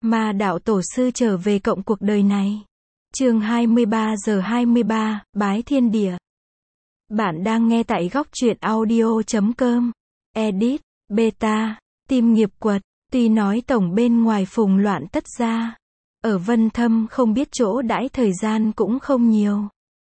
Ma đạo tổ sư trở về cộng cuộc đời này. Chương 23:23, Bái Thiên Địa. Bạn đang nghe tại góc truyện audio.com. Edit, Beta, Tim nghiệp quật. Tuy nói tổng bên ngoài phùng loạn tất ra. Ở Vân Thâm không biết chỗ đãi, thời gian cũng không nhiều.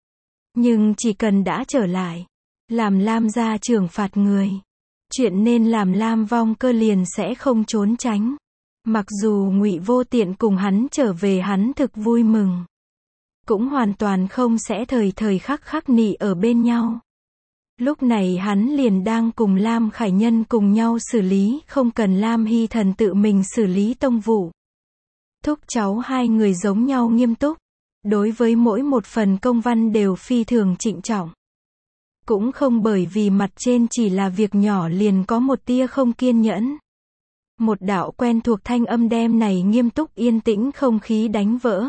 Nhưng chỉ cần đã trở lại, làm Lam gia trưởng phạt người, chuyện nên làm Lam Vong Cơ liền sẽ không trốn tránh. Mặc dù Ngụy Vô Tiện cùng hắn trở về, hắn thực vui mừng, cũng hoàn toàn không sẽ thời thời khắc khắc nị ở bên nhau. Lúc này hắn liền đang cùng Lam Khải Nhân cùng nhau xử lý, không cần Lam Hy Thần tự mình xử lý tông vụ. Thúc cháu hai người giống nhau nghiêm túc, đối với mỗi một phần công văn đều phi thường trịnh trọng. Cũng không bởi vì mặt trên chỉ là việc nhỏ liền có một tia không kiên nhẫn. Một đạo quen thuộc thanh âm đem này nghiêm túc yên tĩnh không khí đánh vỡ.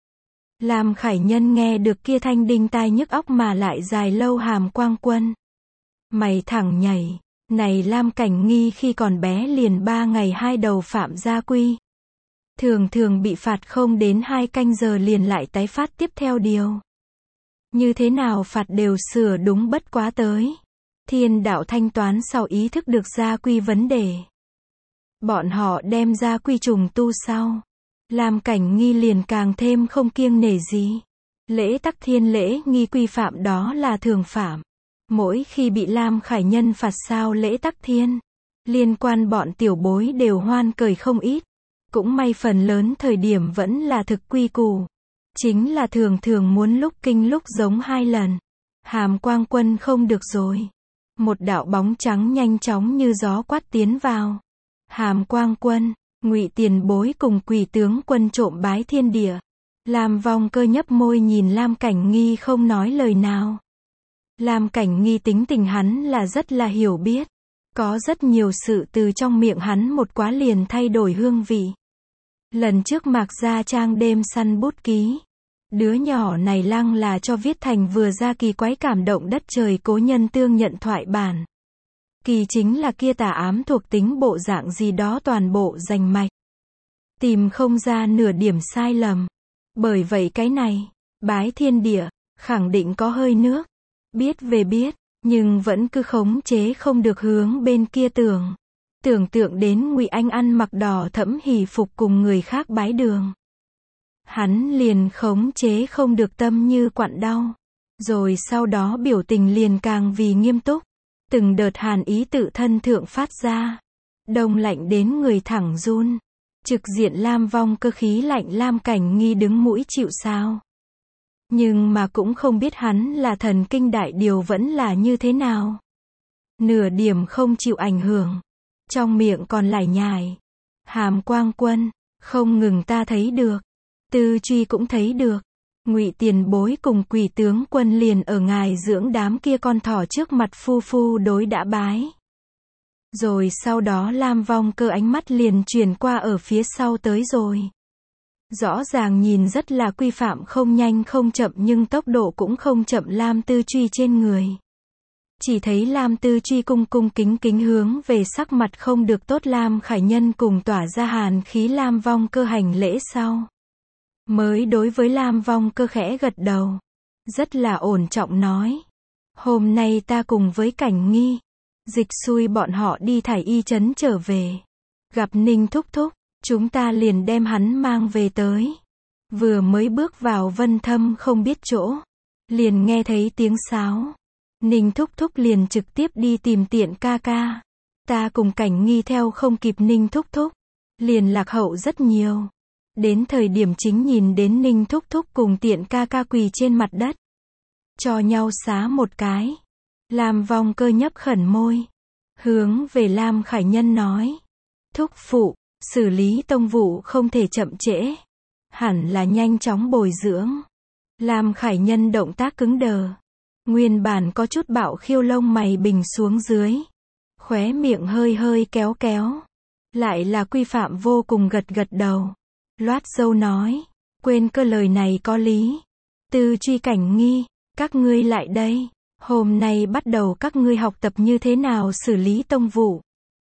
Lam Khải Nhân nghe được kia thanh đinh tai nhức óc mà lại dài lâu hàm quang quân. Mày thẳng nhảy, này Lam Cảnh Nghi khi còn bé liền 3 ngày 2 đầu phạm gia quy. Thường thường bị phạt không đến 2 canh giờ liền lại tái phát tiếp theo điều. Như thế nào phạt đều sửa đúng bất quá tới. Thiên đạo thanh toán sau ý thức được gia quy vấn đề. Bọn họ đem gia quy trùng tu sau. Lam Cảnh Nghi liền càng thêm không kiêng nể gì. Lễ tắc thiên lễ nghi quy phạm đó là thường phạm. Mỗi khi bị Lam Khải Nhân phạt sao lễ tắc thiên, liên quan bọn tiểu bối đều hoan cười không ít. Cũng may phần lớn thời điểm vẫn là thực quy củ. Chính là thường thường muốn lúc kinh lúc giống 2 lần. Hàm quang quân không được rồi. Một đạo bóng trắng nhanh chóng như gió quát tiến vào. Hàm quang quân, Ngụy tiền bối cùng Quỷ tướng quân trộm bái thiên địa. Lam Vong Cơ nhấp môi nhìn Lam Cảnh Nghi không nói lời nào. Lam Cảnh Nghi tính tình hắn là rất là hiểu biết. Có rất nhiều sự từ trong miệng hắn một quá liền thay đổi hương vị. Lần trước Mạc Gia Trang đêm săn bút ký. Đứa nhỏ này lăng là cho viết thành vừa ra kỳ quái cảm động đất trời cố nhân tương nhận thoại bản. Kỳ chính là kia tà ám thuộc tính bộ dạng gì đó toàn bộ rành mạch. Tìm không ra nửa điểm sai lầm. Bởi vậy cái này, bái thiên địa, khẳng định có hơi nước. Biết về biết, nhưng vẫn cứ khống chế không được hướng bên kia tưởng. Tưởng tượng đến Ngụy Anh ăn mặc đỏ thẫm hỷ phục cùng người khác bái đường. Hắn liền khống chế không được tâm như quặn đau. Rồi sau đó biểu tình liền càng vì nghiêm túc. Từng đợt hàn ý tự thân thượng phát ra. Đông lạnh đến người thẳng run. Trực diện Lam Vong Cơ khí lạnh Lam Cảnh Nghi đứng mũi chịu sào. Nhưng mà cũng không biết hắn là thần kinh đại điều vẫn là như thế nào. Nửa điểm không chịu ảnh hưởng. Trong miệng còn lải nhải. Hàm quang quân, không ngừng ta thấy được. Tư Truy cũng thấy được. Ngụy tiền bối cùng Quỷ tướng quân liền ở ngài dưỡng đám kia con thỏ trước mặt phu phu đối đã bái. Rồi sau đó Lam Vong Cơ ánh mắt liền chuyển qua ở phía sau tới rồi. Rõ ràng nhìn rất là quy phạm, không nhanh không chậm nhưng tốc độ cũng không chậm Lam Tư Truy trên người. Chỉ thấy Lam Tư Truy cung cung kính kính hướng về sắc mặt không được tốt Lam Khải Nhân cùng tỏa ra hàn khí Lam Vong Cơ hành lễ sau. Mới đối với Lam Vong Cơ khẽ gật đầu. Rất là ổn trọng nói. Hôm nay ta cùng với Cảnh Nghi, dịch xui bọn họ đi Thải Y trấn trở về. Gặp Ninh thúc thúc, chúng ta liền đem hắn mang về tới. Vừa mới bước vào Vân Thâm không biết chỗ. Liền nghe thấy tiếng sáo. Ninh thúc thúc liền trực tiếp đi tìm Tiện ca ca. Ta cùng Cảnh Nghi theo không kịp Ninh thúc thúc. Liền lạc hậu rất nhiều. Đến thời điểm chính nhìn đến Ninh thúc thúc cùng Tiện ca ca quỳ trên mặt đất. Cho nhau xá một cái. Lam Vong Cơ nhấp khẩn môi. Hướng về Lam Khải Nhân nói. Thúc phụ, xử lý tông vụ không thể chậm trễ. Hẳn là nhanh chóng bồi dưỡng. Lam Khải Nhân động tác cứng đờ. Nguyên bản có chút bạo khiêu lông mày bình xuống dưới. Khóe miệng hơi hơi kéo kéo. Lại là quy phạm vô cùng gật gật đầu. Loát dâu nói. Quên cơ lời này có lý. Tư Truy Cảnh Nghi, các ngươi lại đây. Hôm nay bắt đầu các ngươi học tập như thế nào xử lý tông vụ.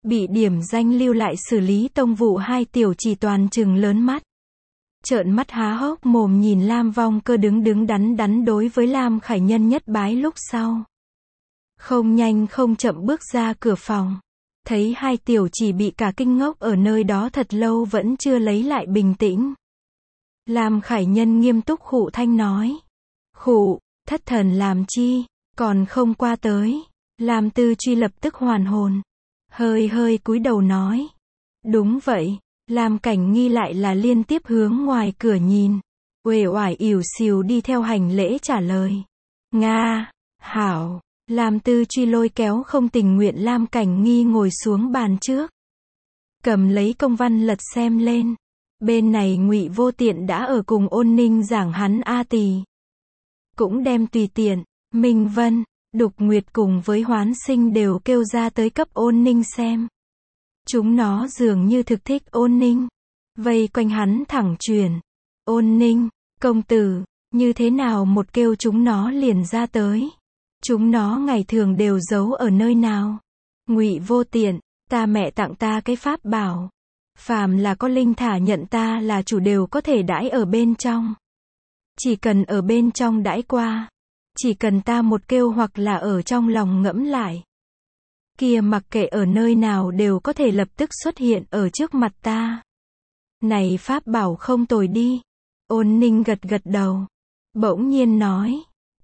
Bị điểm danh lưu lại xử lý tông vụ, hai tiểu chỉ toàn trừng lớn mắt. Trợn mắt há hốc mồm nhìn Lam Vong Cơ đứng đắn đắn đối với Lam Khải Nhân nhất bái lúc sau. Không nhanh không chậm bước ra cửa phòng. Thấy hai tiểu chỉ bị cả kinh ngốc ở nơi đó thật lâu vẫn chưa lấy lại bình tĩnh. Lam Khải Nhân nghiêm túc khụ thanh nói. Khụ, thất thần làm chi, còn không qua tới. Lam Tư Truy lập tức hoàn hồn. Hơi cúi đầu nói. Đúng vậy. Lam Cảnh Nghi lại là liên tiếp hướng ngoài cửa nhìn. Uể oải ỉu xìu đi theo hành lễ trả lời. Nga, hảo. Lam Tư Truy lôi kéo không tình nguyện Lam Cảnh Nghi ngồi xuống bàn trước. Cầm lấy công văn lật xem lên. Bên này Ngụy Vô Tiện đã ở cùng Ôn Ninh giảng hắn A Tỳ. Cũng đem Tùy Tiện, Minh Vân, Đục Nguyệt cùng với Hoán Sinh đều kêu ra tới cấp Ôn Ninh xem. Chúng nó dường như thực thích Ôn Ninh. Vây quanh hắn thẳng truyền. Ôn Ninh, công tử, như thế nào một kêu chúng nó liền ra tới. Chúng nó ngày thường đều giấu ở nơi nào. Ngụy Vô Tiện, ta mẹ tặng ta cái pháp bảo. Phàm là có linh thả nhận ta là chủ đều có thể đãi ở bên trong. Chỉ cần ở bên trong đãi qua. Chỉ cần ta một kêu hoặc là ở trong lòng ngẫm lại. Kia mặc kệ ở nơi nào đều có thể lập tức xuất hiện ở trước mặt ta. Này pháp bảo không tồi đi. Ôn Ninh gật đầu. Bỗng nhiên nói.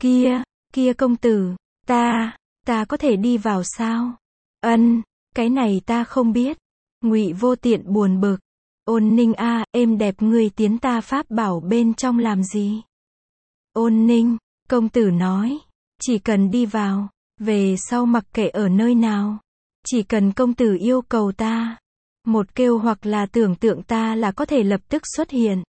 Kia công tử, ta có thể đi vào sao? Ân, cái này ta không biết. Ngụy Vô Tiện buồn bực. Ôn Ninh a, êm đẹp ngươi tiến ta pháp bảo bên trong làm gì? Ôn Ninh, công tử nói, chỉ cần đi vào, về sau mặc kệ ở nơi nào, chỉ cần công tử yêu cầu ta, một kêu hoặc là tưởng tượng ta là có thể lập tức xuất hiện.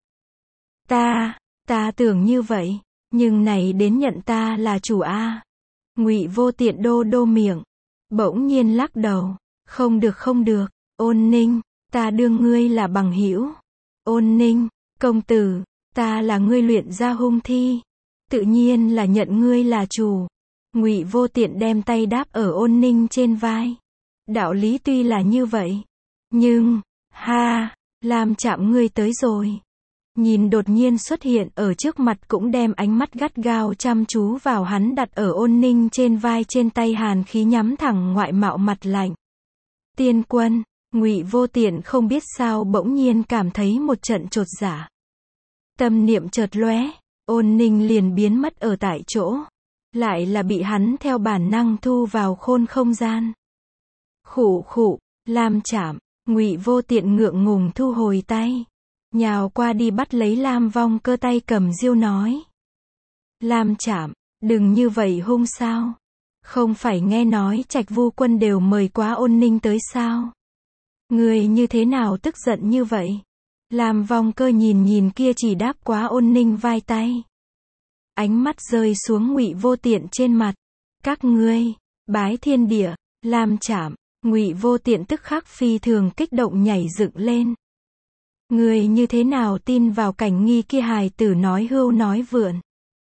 Ta tưởng như vậy, nhưng này đến nhận ta là chủ a. Ngụy Vô Tiện đô miệng, bỗng nhiên lắc đầu, không được, Ôn Ninh, ta đương ngươi là bằng hữu. Ôn Ninh, công tử, ta là ngươi luyện ra hung thi, tự nhiên là nhận ngươi là chủ. Ngụy Vô Tiện đem tay đáp ở Ôn Ninh trên vai. Đạo lý tuy là như vậy, nhưng, Lam Chạm ngươi tới rồi. Nhìn đột nhiên xuất hiện ở trước mặt cũng đem ánh mắt gắt gao chăm chú vào hắn đặt ở Ôn Ninh trên vai trên tay hàn khí nhắm thẳng ngoại mạo mặt lạnh. Tiên quân, Ngụy Vô Tiện không biết sao bỗng nhiên cảm thấy một trận chột dạ. Tâm niệm chợt lóe, Ôn Ninh liền biến mất ở tại chỗ. Lại là bị hắn theo bản năng thu vào khôn không gian. Khụ, Lam Chạm, Ngụy Vô Tiện ngượng ngùng thu hồi tay. Nhào qua đi bắt lấy Lam Vong Cơ tay cầm diêu nói. Lam Chạm, đừng như vậy hung sao. Không phải nghe nói Trạch Vu Quân đều mời quá Ôn Ninh tới sao. Người như thế nào tức giận như vậy? Lam Vong Cơ nhìn kia chỉ đáp quá Ôn Ninh vai tay. Ánh mắt rơi xuống Ngụy Vô Tiện trên mặt. Các ngươi, bái thiên địa, Lam Chạm, Ngụy Vô Tiện tức khắc phi thường kích động nhảy dựng lên. Ngươi như thế nào tin vào Cảnh Nghi kia hài tử nói hưu nói vượn.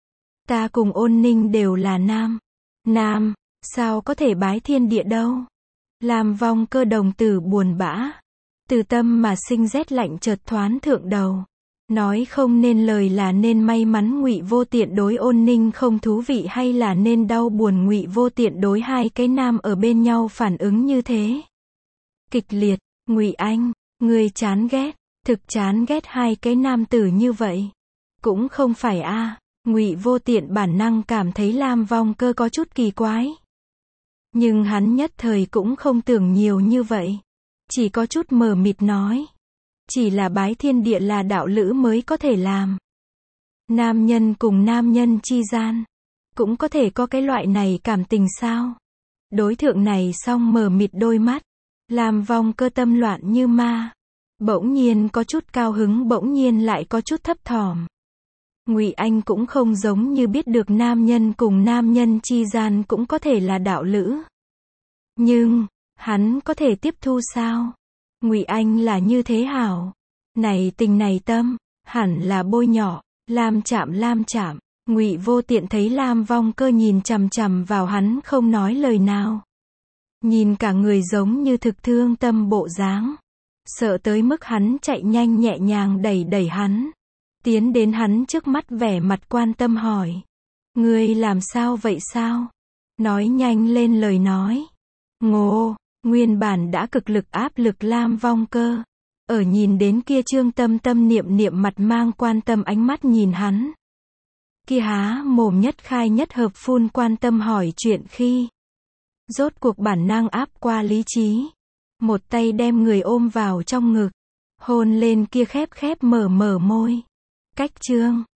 Ta cùng Ôn Ninh đều là nam, sao có thể bái thiên địa đâu. Lam Vong Cơ đồng tử buồn bã. Từ tâm mà sinh rét lạnh chợt thoáng thượng đầu. Nói không nên lời là nên may mắn Ngụy Vô Tiện đối Ôn Ninh không thú vị hay là nên đau buồn Ngụy Vô Tiện đối hai cái nam ở bên nhau phản ứng như thế. Kịch liệt, Ngụy Anh, ngươi chán ghét, thực chán ghét hai cái nam tử như vậy. Cũng không phải a. Ngụy Vô Tiện bản năng cảm thấy Lam Vong Cơ có chút kỳ quái. Nhưng hắn nhất thời cũng không tưởng nhiều như vậy. Chỉ có chút mờ mịt nói. Chỉ là bái thiên địa là đạo lữ mới có thể làm. Nam nhân cùng nam nhân chi gian. Cũng có thể có cái loại này cảm tình sao? Đối tượng này xong mờ mịt đôi mắt. Lam Vong Cơ tâm loạn như ma. Bỗng nhiên có chút cao hứng bỗng nhiên lại có chút thấp thỏm. Ngụy Anh cũng không giống như biết được nam nhân cùng nam nhân chi gian cũng có thể là đạo lữ. Nhưng, hắn có thể tiếp thu sao? Ngụy Anh là như thế hảo. Này tình này tâm, hẳn là bôi nhỏ. Lam Chạm. Ngụy Vô Tiện thấy Lam Vong Cơ nhìn chằm chằm vào hắn không nói lời nào. Nhìn cả người giống như thực thương tâm bộ dáng. Sợ tới mức hắn chạy nhanh nhẹ nhàng đẩy hắn. Tiến đến hắn trước mắt vẻ mặt quan tâm hỏi. Ngươi làm sao vậy sao? Nói nhanh lên lời nói. Ngô, nguyên bản đã cực lực áp lực Lam Vong Cơ. Ở nhìn đến kia Trương Tâm Tâm niệm mặt mang quan tâm ánh mắt nhìn hắn. Kia há mồm nhất khai nhất hợp phun quan tâm hỏi chuyện khi. Rốt cuộc bản năng áp qua lý trí. Một tay đem người ôm vào trong ngực. Hôn lên kia khép mở môi. Cách Trương